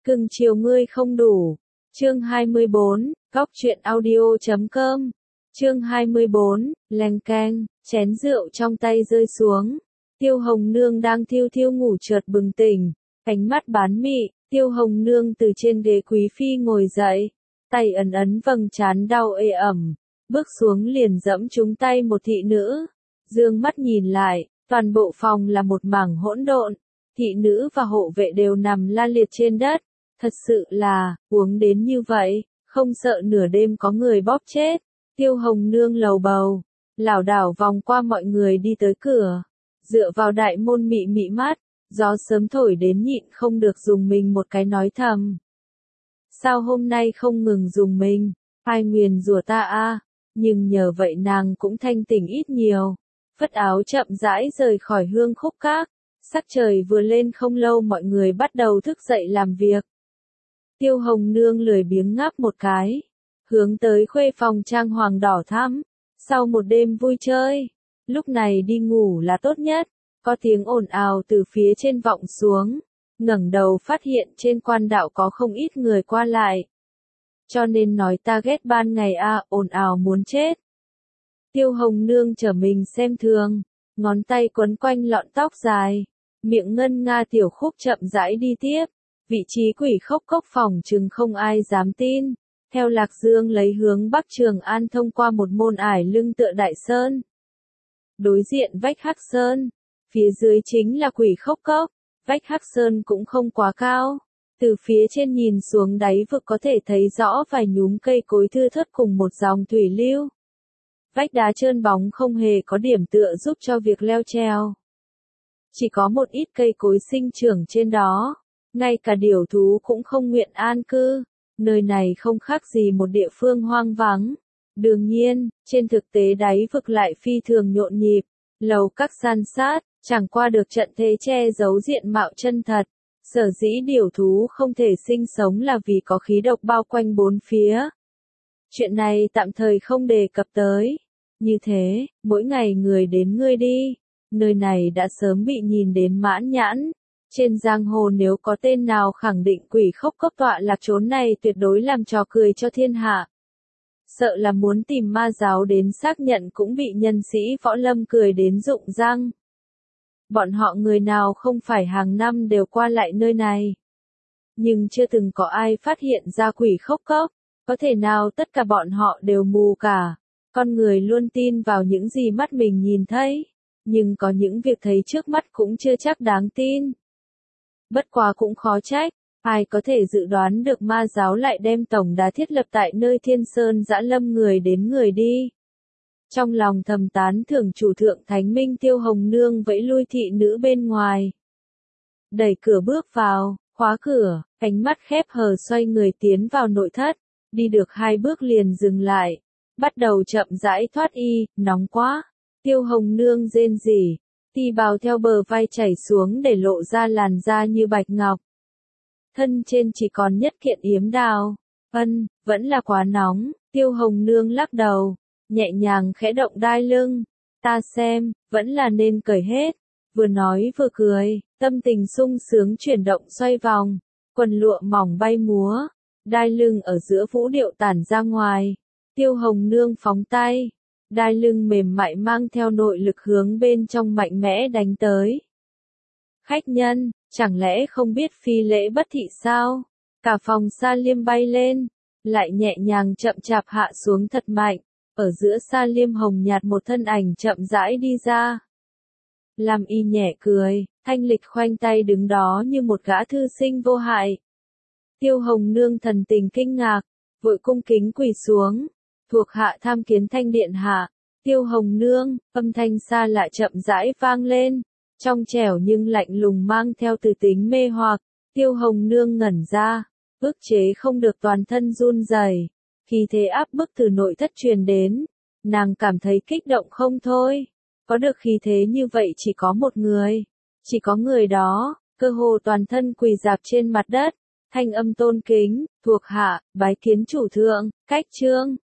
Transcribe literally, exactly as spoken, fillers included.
Cưng chiều ngươi không đủ. Chương hai mươi bốn, góc truyện audio chấm com. Chương hai mươi bốn, leng keng, chén rượu trong tay rơi xuống. Tiêu Hồng Nương đang thiêu thiêu ngủ chợt bừng tỉnh, ánh mắt bán mị, Tiêu Hồng Nương từ trên ghế quý phi ngồi dậy, tay ấn ấn vầng trán đau ê ẩm, bước xuống liền dẫm trúng tay một thị nữ. Dương mắt nhìn lại, toàn bộ phòng là một mảng hỗn độn, thị nữ và hộ vệ đều nằm la liệt trên đất. Thật sự là, uống đến như vậy, không sợ nửa đêm có người bóp chết. Tiêu Hồng Nương lầu bầu, lảo đảo vòng qua mọi người đi tới cửa, dựa vào đại môn mị mị mắt, gió sớm thổi đến nhịn không được dùng mình một cái nói thầm. Sao hôm nay không ngừng dùng mình, ai nguyền rủa ta a? Nhưng nhờ vậy nàng cũng thanh tỉnh ít nhiều. Phất áo chậm rãi rời khỏi Hương Khúc Các, sắc trời vừa lên không lâu mọi người bắt đầu thức dậy làm việc. Tiêu Hồng Nương lười biếng ngáp một cái, hướng tới khuê phòng trang hoàng đỏ thắm, sau một đêm vui chơi, lúc này đi ngủ là tốt nhất. Có tiếng ồn ào từ phía trên vọng xuống, ngẩng đầu phát hiện trên quan đạo có không ít người qua lại. Cho nên nói ta ghét ban ngày a, à, ồn ào muốn chết. Tiêu Hồng Nương trở mình xem thường, ngón tay quấn quanh lọn tóc dài, miệng ngân nga tiểu khúc chậm rãi đi tiếp. Vị trí quỷ khốc cốc phòng chừng không ai dám tin. Theo Lạc Dương lấy hướng Bắc Trường An thông qua một môn ải lưng tựa Đại Sơn. Đối diện vách Hắc Sơn, phía dưới chính là quỷ khốc cốc, vách Hắc Sơn cũng không quá cao. Từ phía trên nhìn xuống đáy vực có thể thấy rõ vài nhúm cây cối thưa thớt cùng một dòng thủy lưu. Vách đá trơn bóng không hề có điểm tựa giúp cho việc leo trèo. Chỉ có một ít cây cối sinh trưởng trên đó. Ngay cả điểu thú cũng không nguyện an cư, nơi này không khác gì một địa phương hoang vắng. Đương nhiên, trên thực tế đáy vực lại phi thường nhộn nhịp, lầu các san sát, chẳng qua được trận thế che giấu diện mạo chân thật. Sở dĩ điểu thú không thể sinh sống là vì có khí độc bao quanh bốn phía. Chuyện này tạm thời không đề cập tới. Như thế, mỗi ngày người đến người đi, nơi này đã sớm bị nhìn đến mãn nhãn. Trên giang hồ nếu có tên nào khẳng định quỷ khốc cốc tọa lạc chốn này tuyệt đối làm trò cười cho thiên hạ. Sợ là muốn tìm ma giáo đến xác nhận cũng bị nhân sĩ võ lâm cười đến rụng răng. Bọn họ người nào không phải hàng năm đều qua lại nơi này. Nhưng chưa từng có ai phát hiện ra quỷ khốc cốc, có thể nào tất cả bọn họ đều mù cả. Con người luôn tin vào những gì mắt mình nhìn thấy, nhưng có những việc thấy trước mắt cũng chưa chắc đáng tin. Bất quá cũng khó trách, ai có thể dự đoán được ma giáo lại đem tổng đà thiết lập tại nơi Thiên Sơn Dã Lâm người đến người đi. Trong lòng thầm tán thưởng chủ thượng Thánh Minh Tiêu Hồng Nương vẫy lui thị nữ bên ngoài. Đẩy cửa bước vào, khóa cửa, ánh mắt khép hờ xoay người tiến vào nội thất, đi được hai bước liền dừng lại, bắt đầu chậm rãi thoát y, nóng quá. Tiêu Hồng Nương rên rỉ. Ti bào theo bờ vai chảy xuống để lộ ra làn da như bạch ngọc. Thân trên chỉ còn nhất kiện yếm đào. Ân, vẫn là quá nóng. Tiêu Hồng Nương lắc đầu, nhẹ nhàng khẽ động đai lưng. Ta xem, vẫn là nên cởi hết. Vừa nói vừa cười, tâm tình sung sướng chuyển động xoay vòng. Quần lụa mỏng bay múa, đai lưng ở giữa vũ điệu tản ra ngoài. Tiêu Hồng Nương phóng tay. Đai lưng mềm mại mang theo nội lực hướng bên trong mạnh mẽ đánh tới. Khách nhân, chẳng lẽ không biết phi lễ bất thị sao? Cả phòng sa liêm bay lên, lại nhẹ nhàng chậm chạp hạ xuống thật mạnh. Ở giữa sa liêm hồng nhạt một thân ảnh chậm rãi đi ra. Lam y nhẹ cười, thanh lịch khoanh tay đứng đó như một gã thư sinh vô hại. Tiêu Hồng Nương thần tình kinh ngạc, vội cung kính quỳ xuống. Thuộc hạ tham kiến Thanh điện hạ. Tiêu Hồng Nương, âm thanh xa lạ chậm rãi vang lên, trong trẻo nhưng lạnh lùng mang theo từ tính mê hoặc. Tiêu Hồng Nương ngẩn ra, ức chế không được toàn thân run rẩy, khí thế áp bức từ nội thất truyền đến, nàng cảm thấy kích động không thôi. Có được khí thế như vậy chỉ có một người, chỉ có người đó, cơ hồ toàn thân quỳ rạp trên mặt đất, thanh âm tôn kính, thuộc hạ, bái kiến chủ thượng, cách trương.